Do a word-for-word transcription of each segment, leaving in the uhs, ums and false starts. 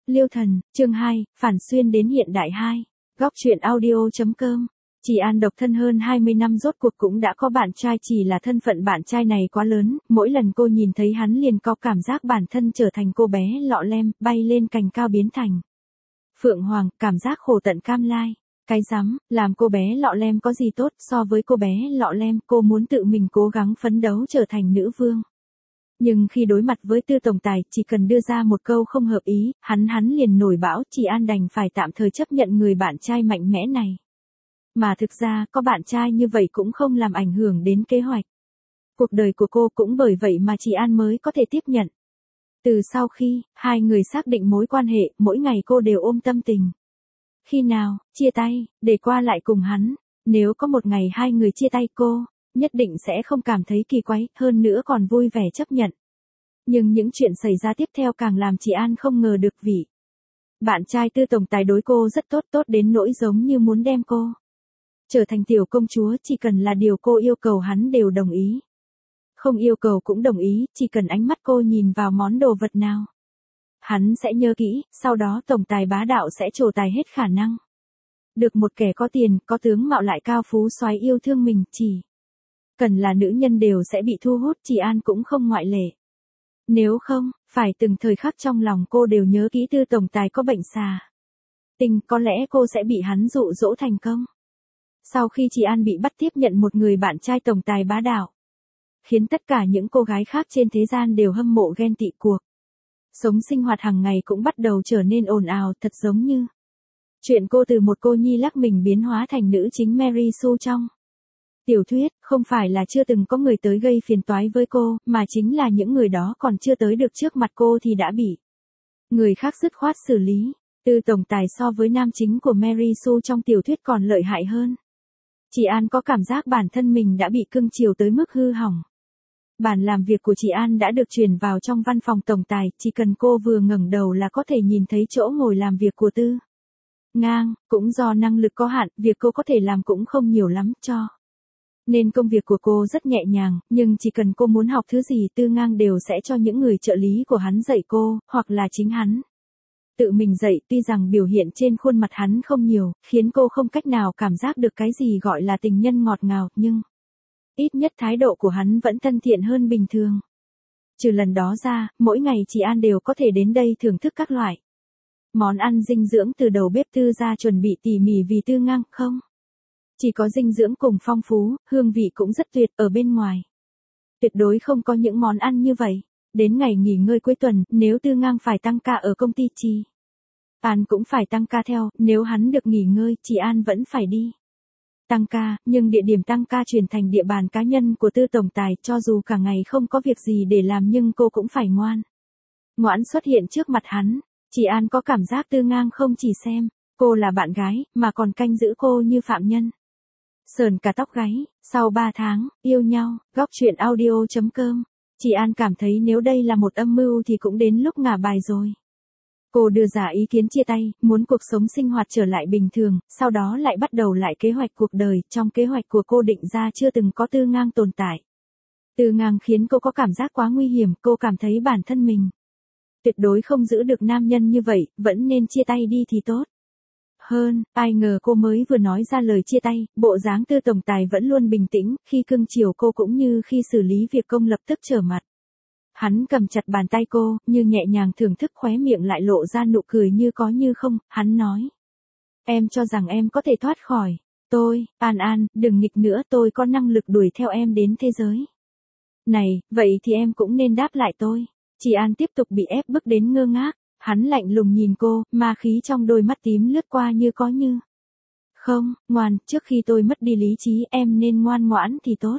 Liêu Thần, chương hai, Phản xuyên đến hiện đại hai. Góc truyện audio.com. Chỉ An độc thân hơn hai mươi năm rốt cuộc cũng đã có bạn trai, chỉ là thân phận bạn trai này quá lớn, mỗi lần cô nhìn thấy hắn liền có cảm giác bản thân trở thành cô bé lọ lem, bay lên cành cao biến thành Phượng Hoàng, cảm giác khổ tận cam lai. Cái rắm, làm cô bé lọ lem có gì tốt, so với cô bé lọ lem, cô muốn tự mình cố gắng phấn đấu trở thành nữ vương. Nhưng khi đối mặt với Tư tổng tài, chỉ cần đưa ra một câu không hợp ý, hắn hắn liền nổi bão, Chỉ An đành phải tạm thời chấp nhận người bạn trai mạnh mẽ này. Mà thực ra, có bạn trai như vậy cũng không làm ảnh hưởng đến kế hoạch. Cuộc đời của cô cũng bởi vậy mà Chỉ An mới có thể tiếp nhận. Từ sau khi, hai người xác định mối quan hệ, mỗi ngày cô đều ôm tâm tình. Khi nào, chia tay, để qua lại cùng hắn. Nếu có một ngày hai người chia tay cô, nhất định sẽ không cảm thấy kỳ quái, hơn nữa còn vui vẻ chấp nhận. Nhưng những chuyện xảy ra tiếp theo càng làm Chỉ An không ngờ được vị. Bạn trai Tư tổng tài đối cô rất tốt, tốt đến nỗi giống như muốn đem cô trở thành tiểu công chúa, chỉ cần là điều cô yêu cầu hắn đều đồng ý. Không yêu cầu cũng đồng ý, chỉ cần ánh mắt cô nhìn vào món đồ vật nào, hắn sẽ nhớ kỹ, sau đó tổng tài bá đạo sẽ trổ tài hết khả năng. Được một kẻ có tiền, có tướng mạo lại cao phú soái yêu thương mình, chỉ cần là nữ nhân đều sẽ bị thu hút, Chỉ An cũng không ngoại lệ. Nếu không, phải từng thời khắc trong lòng cô đều nhớ kỹ Tư tổng tài có bệnh xà tình, có lẽ cô sẽ bị hắn dụ dỗ thành công. Sau khi Chỉ An bị bắt tiếp nhận một người bạn trai tổng tài bá đạo, khiến tất cả những cô gái khác trên thế gian đều hâm mộ ghen tị, cuộc sống sinh hoạt hàng ngày cũng bắt đầu trở nên ồn ào, thật giống như chuyện cô từ một cô nhi lắc mình biến hóa thành nữ chính Mary Sue trong tiểu thuyết. Không phải là chưa từng có người tới gây phiền toái với cô, mà chính là những người đó còn chưa tới được trước mặt cô thì đã bị người khác dứt khoát xử lý. Tư tổng tài so với nam chính của Mary Sue trong tiểu thuyết còn lợi hại hơn. Chỉ An có cảm giác bản thân mình đã bị cưng chiều tới mức hư hỏng. Bàn làm việc của Chỉ An đã được chuyển vào trong văn phòng tổng tài, chỉ cần cô vừa ngẩng đầu là có thể nhìn thấy chỗ ngồi làm việc của Tư Ngang. Cũng do năng lực có hạn, việc cô có thể làm cũng không nhiều lắm, cho nên công việc của cô rất nhẹ nhàng, nhưng chỉ cần cô muốn học thứ gì, Tư Ngang đều sẽ cho những người trợ lý của hắn dạy cô, hoặc là chính hắn tự mình dạy. Tuy rằng biểu hiện trên khuôn mặt hắn không nhiều, khiến cô không cách nào cảm giác được cái gì gọi là tình nhân ngọt ngào, nhưng ít nhất thái độ của hắn vẫn thân thiện hơn bình thường. Trừ lần đó ra, mỗi ngày Chỉ An đều có thể đến đây thưởng thức các loại món ăn dinh dưỡng từ đầu bếp Tư ra chuẩn bị tỉ mỉ vì Tư Ngang. Không chỉ có dinh dưỡng cùng phong phú, hương vị cũng rất tuyệt, ở bên ngoài tuyệt đối không có những món ăn như vậy. Đến ngày nghỉ ngơi cuối tuần, nếu Tư Ngang phải tăng ca ở công ty, Chỉ An cũng phải tăng ca theo, nếu hắn được nghỉ ngơi, Chỉ An vẫn phải đi tăng ca, nhưng địa điểm tăng ca chuyển thành địa bàn cá nhân của Tư tổng tài, cho dù cả ngày không có việc gì để làm nhưng cô cũng phải ngoan ngoãn xuất hiện trước mặt hắn. Chỉ An có cảm giác Tư Ngang không chỉ xem cô là bạn gái, mà còn canh giữ cô như phạm nhân. Sờn cả tóc gáy. Sau ba tháng yêu nhau, góc truyện audio.com. Chỉ An cảm thấy nếu đây là một âm mưu thì cũng đến lúc ngả bài rồi. Cô đưa ra ý kiến chia tay, muốn cuộc sống sinh hoạt trở lại bình thường, sau đó lại bắt đầu lại kế hoạch cuộc đời. Trong kế hoạch của cô định ra chưa từng có Tư Ngang tồn tại. Tư Ngang khiến cô có cảm giác quá nguy hiểm, cô cảm thấy bản thân mình tuyệt đối không giữ được nam nhân như vậy, vẫn nên chia tay đi thì tốt hơn. Ai ngờ cô mới vừa nói ra lời chia tay, bộ dáng Tư tổng tài vẫn luôn bình tĩnh, khi cưng chiều cô cũng như khi xử lý việc công lập tức trở mặt. Hắn cầm chặt bàn tay cô, như nhẹ nhàng thưởng thức, khóe miệng lại lộ ra nụ cười như có như không. Hắn nói, em cho rằng em có thể thoát khỏi tôi, An An, đừng nghịch nữa, tôi có năng lực đuổi theo em đến thế giới này, vậy thì em cũng nên đáp lại tôi. Chỉ An tiếp tục bị ép bức đến ngơ ngác. Hắn lạnh lùng nhìn cô, ma khí trong đôi mắt tím lướt qua như có như không. Ngoan, trước khi tôi mất đi lý trí, em nên ngoan ngoãn thì tốt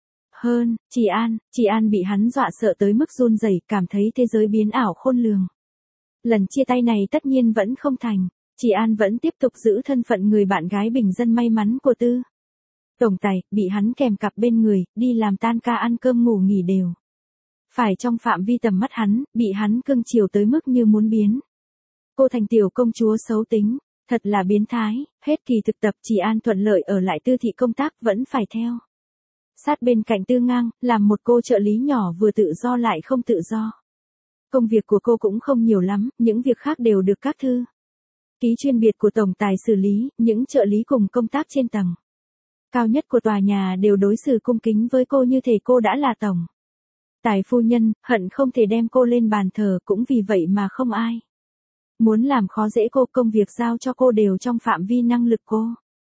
hơn. Chỉ An, Chỉ An bị hắn dọa sợ tới mức run rẩy, cảm thấy thế giới biến ảo khôn lường. Lần chia tay này tất nhiên vẫn không thành. Chỉ An vẫn tiếp tục giữ thân phận người bạn gái bình dân may mắn của Tư tổng tài, bị hắn kèm cặp bên người, đi làm tan ca ăn cơm ngủ nghỉ đều phải trong phạm vi tầm mắt hắn, bị hắn cưng chiều tới mức như muốn biến cô thành tiểu công chúa xấu tính, thật là biến thái. Hết kỳ thực tập, Chỉ An thuận lợi ở lại Tư thị công tác, vẫn phải theo sát bên cạnh Tư Ngang, làm một cô trợ lý nhỏ vừa tự do lại không tự do. Công việc của cô cũng không nhiều lắm, những việc khác đều được các thư ký chuyên biệt của tổng tài xử lý, những trợ lý cùng công tác trên tầng cao nhất của tòa nhà đều đối xử cung kính với cô như thể cô đã là tổng tài phu nhân, hận không thể đem cô lên bàn thờ, cũng vì vậy mà không ai muốn làm khó dễ cô. Công việc giao cho cô đều trong phạm vi năng lực cô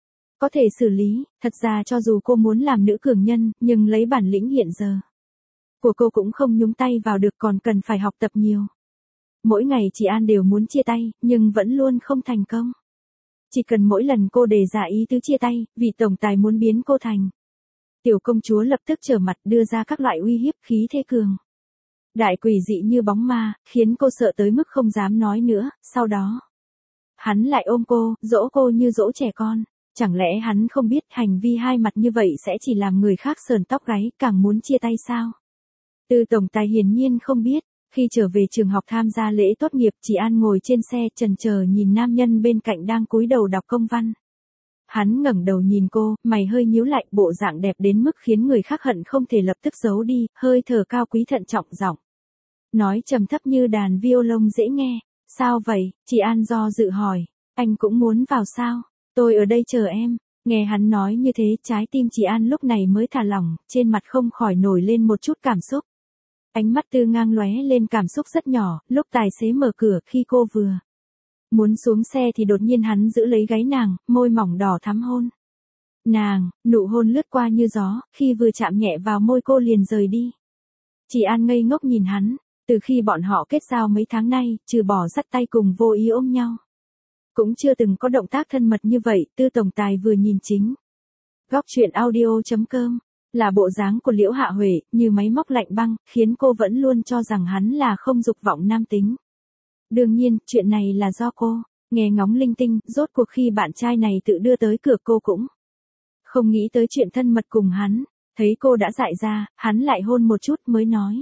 có thể xử lý. Thật ra cho dù cô muốn làm nữ cường nhân, nhưng lấy bản lĩnh hiện giờ của cô cũng không nhúng tay vào được, còn cần phải học tập nhiều. Mỗi ngày chị An đều muốn chia tay, nhưng vẫn luôn không thành công. Chỉ cần mỗi lần cô đề ra ý tứ chia tay, vị tổng tài muốn biến cô thành tiểu công chúa lập tức trở mặt, đưa ra các loại uy hiếp, khí thế cường đại quỷ dị như bóng ma, khiến cô sợ tới mức không dám nói nữa. Sau đó hắn lại ôm cô, dỗ cô như dỗ trẻ con. Chẳng lẽ hắn không biết hành vi hai mặt như vậy sẽ chỉ làm người khác sờn tóc gáy, càng muốn chia tay sao? Tư tổng tài hiển nhiên không biết. Khi trở về trường học tham gia lễ tốt nghiệp, chị An ngồi trên xe chần chờ nhìn nam nhân bên cạnh đang cúi đầu đọc công văn. Hắn ngẩng đầu nhìn cô, mày hơi nhíu lại, bộ dạng đẹp đến mức khiến người khác hận không thể lập tức giấu đi, hơi thở cao quý thận trọng giọng nói trầm thấp như đàn violon dễ nghe. Sao vậy? Chị An do dự hỏi. Anh cũng muốn vào sao? Tôi ở đây chờ em. Nghe hắn nói như thế, trái tim chị An lúc này mới thả lỏng, trên mặt không khỏi nổi lên một chút cảm xúc. Ánh mắt Tư ngang lóe lên cảm xúc rất nhỏ, lúc tài xế mở cửa, khi cô vừa muốn xuống xe thì đột nhiên hắn giữ lấy gáy nàng, môi mỏng đỏ thắm hôn nàng, nụ hôn lướt qua như gió, khi vừa chạm nhẹ vào môi cô liền rời đi. Chị An ngây ngốc nhìn hắn, từ khi bọn họ kết giao mấy tháng nay, trừ bỏ dắt tay cùng vô ý ôm nhau, cũng chưa từng có động tác thân mật như vậy. Tư tổng tài vừa nhìn chính góc truyện audio chấm com là bộ dáng của Liễu Hạ Huệ, như máy móc lạnh băng, khiến cô vẫn luôn cho rằng hắn là không dục vọng nam tính. Đương nhiên, chuyện này là do cô nghe ngóng linh tinh, rốt cuộc khi bạn trai này tự đưa tới cửa cô cũng không nghĩ tới chuyện thân mật cùng hắn. Thấy cô đã dại ra, hắn lại hôn một chút mới nói.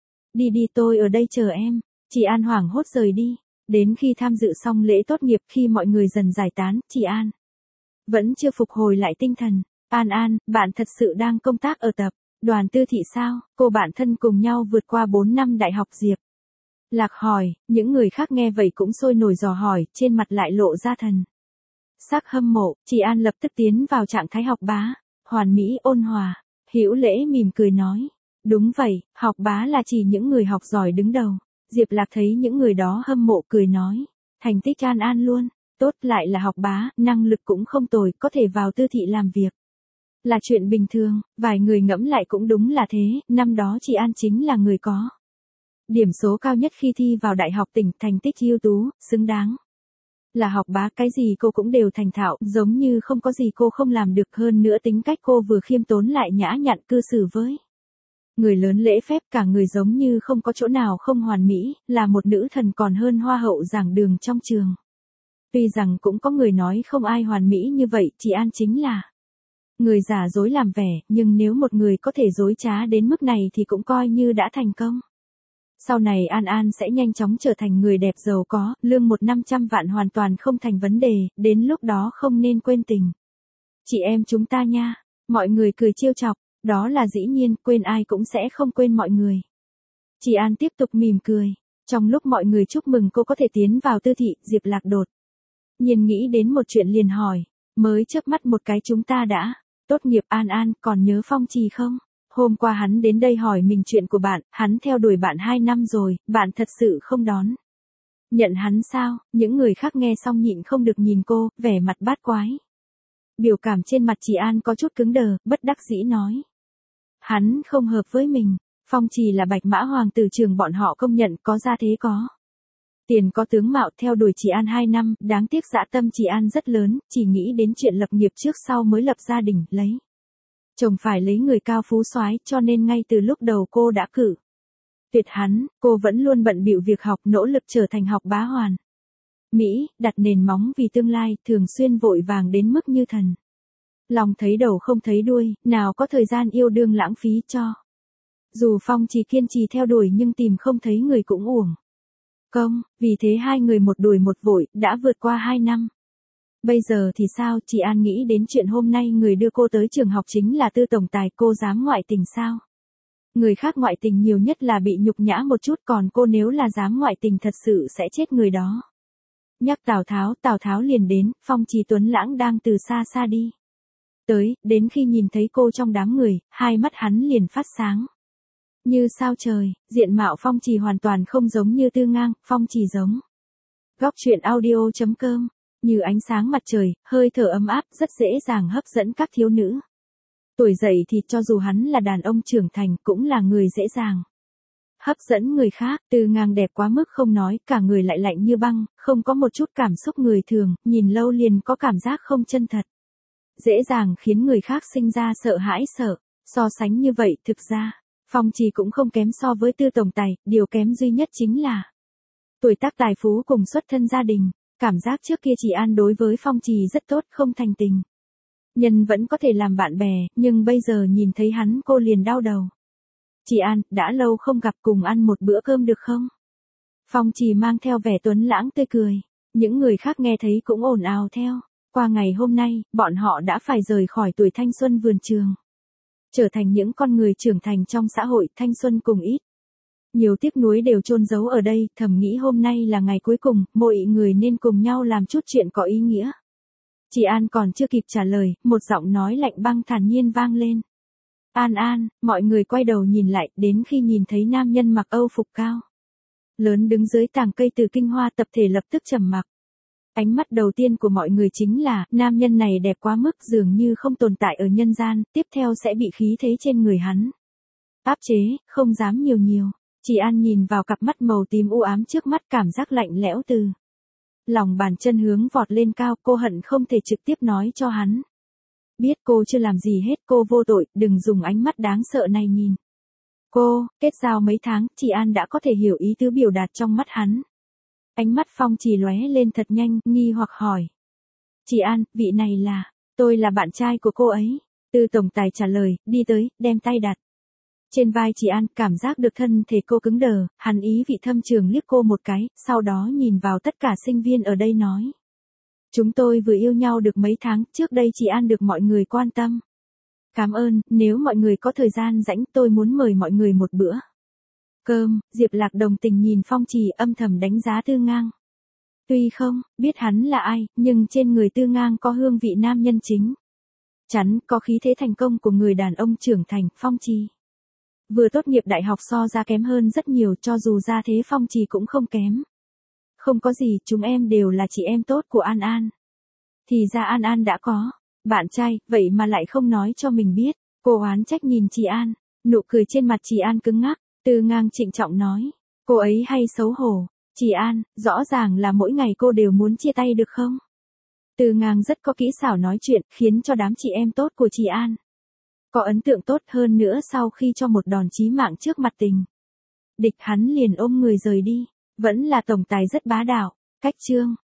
Đi đi, tôi ở đây chờ em. Chị An hoảng hốt rời đi. Đến khi tham dự xong lễ tốt nghiệp, khi mọi người dần giải tán, chị An vẫn chưa phục hồi lại tinh thần. An An, bạn thật sự đang công tác ở tập đoàn Tư Thị sao? Cô bạn thân cùng nhau vượt qua bốn năm đại học Diệp Lạc hỏi. Những người khác nghe vậy cũng sôi nổi dò hỏi, trên mặt lại lộ ra thần sắc hâm mộ. Chị An lập tức tiến vào trạng thái học bá, hoàn mỹ ôn hòa, hữu lễ mỉm cười nói. Đúng vậy, học bá là chỉ những người học giỏi đứng đầu. Diệp Lạc thấy những người đó hâm mộ cười nói. Thành tích An An luôn tốt, lại là học bá, năng lực cũng không tồi, có thể vào Tư Thị làm việc là chuyện bình thường. Vài người ngẫm lại cũng đúng là thế, năm đó chị An chính là người có điểm số cao nhất khi thi vào đại học tỉnh, thành tích ưu tú, xứng đáng là học bá, cái gì cô cũng đều thành thạo, giống như không có gì cô không làm được. Hơn nữa tính cách cô vừa khiêm tốn lại nhã nhặn, cư xử với người lớn lễ phép, cả người giống như không có chỗ nào không hoàn mỹ, là một nữ thần còn hơn hoa hậu giảng đường trong trường. Tuy rằng cũng có người nói không ai hoàn mỹ như vậy, chị An chính là người giả dối làm vẻ, nhưng nếu một người có thể dối trá đến mức này thì cũng coi như đã thành công. Sau này An An sẽ nhanh chóng trở thành người đẹp giàu có, lương một năm trăm vạn hoàn toàn không thành vấn đề, đến lúc đó không nên quên tình chị em chúng ta nha. Mọi người cười trêu chọc, đó là dĩ nhiên, quên ai cũng sẽ không quên mọi người. Chị An tiếp tục mỉm cười. Trong lúc mọi người chúc mừng cô có thể tiến vào Tư Thị, Diệp Lạc đột nhiên nghĩ đến một chuyện liền hỏi. Mới chớp mắt một cái chúng ta đã tốt nghiệp. An An, còn nhớ Phong Trì không? Hôm qua hắn đến đây hỏi mình chuyện của bạn, hắn theo đuổi bạn hai năm rồi, bạn thật sự không đón nhận hắn sao? Những người khác nghe xong nhịn không được nhìn cô, vẻ mặt bát quái. Biểu cảm trên mặt chị An có chút cứng đờ, bất đắc dĩ nói. Hắn không hợp với mình. Phong Trì là bạch mã hoàng tử trường bọn họ công nhận, có gia thế có tiền có tướng mạo, theo đuổi chị An hai năm, đáng tiếc dã tâm chị An rất lớn, chỉ nghĩ đến chuyện lập nghiệp trước sau mới lập gia đình, lấy chồng phải lấy người cao phú soái, cho nên ngay từ lúc đầu cô đã cử tuyệt hắn. Cô vẫn luôn bận bịu việc học, nỗ lực trở thành học bá hoàn mỹ, đặt nền móng vì tương lai, thường xuyên vội vàng đến mức như thần lòng thấy đầu không thấy đuôi, nào có thời gian yêu đương lãng phí cho. Dù Phong Trì kiên trì theo đuổi nhưng tìm không thấy người cũng uổng công, vì thế hai người một đuổi một vội, đã vượt qua hai năm. Bây giờ thì sao? Chị An nghĩ đến chuyện hôm nay người đưa cô tới trường học chính là Tư tổng tài, cô dám ngoại tình sao? Người khác ngoại tình nhiều nhất là bị nhục nhã một chút, còn cô nếu là dám ngoại tình thật sự sẽ chết người đó. Nhắc Tào Tháo, Tào Tháo liền đến, Phong Trì tuấn lãng đang từ xa xa đi tới, đến khi nhìn thấy cô trong đám người, hai mắt hắn liền phát sáng. Như sao trời, diện mạo Phong Trì hoàn toàn không giống như Tư Ngang, Phong Trì giống. Góc truyện audio chấm com, như ánh sáng mặt trời, hơi thở ấm áp, rất dễ dàng hấp dẫn các thiếu nữ. Tuổi dậy thì cho dù hắn là đàn ông trưởng thành cũng là người dễ dàng hấp dẫn người khác. Tư Ngang đẹp quá mức không nói, cả người lại lạnh như băng, không có một chút cảm xúc người thường, nhìn lâu liền có cảm giác không chân thật. Dễ dàng khiến người khác sinh ra sợ hãi sợ. So sánh như vậy thực ra, Phong Trì cũng không kém so với Tư tổng tài, điều kém duy nhất chính là tuổi tác tài phú cùng xuất thân gia đình. Cảm giác trước kia Chị An đối với Phong Trì rất tốt, không thành tình. Nhân vẫn có thể làm bạn bè, nhưng bây giờ nhìn thấy hắn cô liền đau đầu. Chị An, đã lâu không gặp, cùng ăn một bữa cơm được không? Phong Trì mang theo vẻ tuấn lãng tươi cười. Những người khác nghe thấy cũng ồn ào theo. Qua ngày hôm nay, bọn họ đã phải rời khỏi tuổi thanh xuân vườn trường. Trở thành những con người trưởng thành trong xã hội, thanh xuân cùng ít. Nhiều tiếc nuối đều chôn giấu ở đây, thầm nghĩ hôm nay là ngày cuối cùng, mọi người nên cùng nhau làm chút chuyện có ý nghĩa. Chị An còn chưa kịp trả lời, một giọng nói lạnh băng thản nhiên vang lên. An An, mọi người quay đầu nhìn lại, đến khi nhìn thấy nam nhân mặc Âu phục cao lớn đứng dưới tàng cây từ Kinh Hoa tập thể lập tức trầm mặc. Ánh mắt đầu tiên của mọi người chính là, nam nhân này đẹp quá mức dường như không tồn tại ở nhân gian, tiếp theo sẽ bị khí thế trên người hắn áp chế, không dám nhiều nhiều. Chị An nhìn vào cặp mắt màu tím u ám trước mắt, cảm giác lạnh lẽo từ lòng bàn chân hướng vọt lên cao, cô hận không thể trực tiếp nói cho hắn biết cô chưa làm gì hết, cô vô tội, đừng dùng ánh mắt đáng sợ này nhìn cô. Kết giao mấy tháng, chị An đã có thể hiểu ý tứ biểu đạt trong mắt hắn. Ánh mắt Phong Trì lóe lên thật nhanh, nghi hoặc hỏi. Chị An, vị này là, tôi là bạn trai của cô ấy. Tư tổng tài trả lời, đi tới, đem tay đặt trên vai chị An, cảm giác được thân thể cô cứng đờ, hắn ý vị thâm trường liếc cô một cái, sau đó nhìn vào tất cả sinh viên ở đây nói. Chúng tôi vừa yêu nhau được mấy tháng, trước đây chị An được mọi người quan tâm. Cảm ơn, nếu mọi người có thời gian rảnh tôi muốn mời mọi người một bữa cơm. Diệp Lạc đồng tình nhìn Phong Trì, âm thầm đánh giá Tư Ngang. Tuy không biết hắn là ai, nhưng trên người Tư Ngang có hương vị nam nhân chính chắn, có khí thế thành công của người đàn ông trưởng thành. Phong Trì vừa tốt nghiệp đại học so ra kém hơn rất nhiều, cho dù ra thế Phong Trì cũng không kém. Không có gì, chúng em đều là chị em tốt của An An. Thì ra An An đã có bạn trai, vậy mà lại không nói cho mình biết. Cô oán trách nhìn chị An, nụ cười trên mặt chị An cứng ngắc. Tư Ngang trịnh trọng nói, cô ấy hay xấu hổ. Chị An, rõ ràng là mỗi ngày cô đều muốn chia tay được không? Tư Ngang rất có kỹ xảo nói chuyện, khiến cho đám chị em tốt của chị An có ấn tượng tốt hơn nữa. Sau khi cho một đòn chí mạng trước mặt tình địch, hắn liền ôm người rời đi. Vẫn là tổng tài rất bá đạo. Cách chương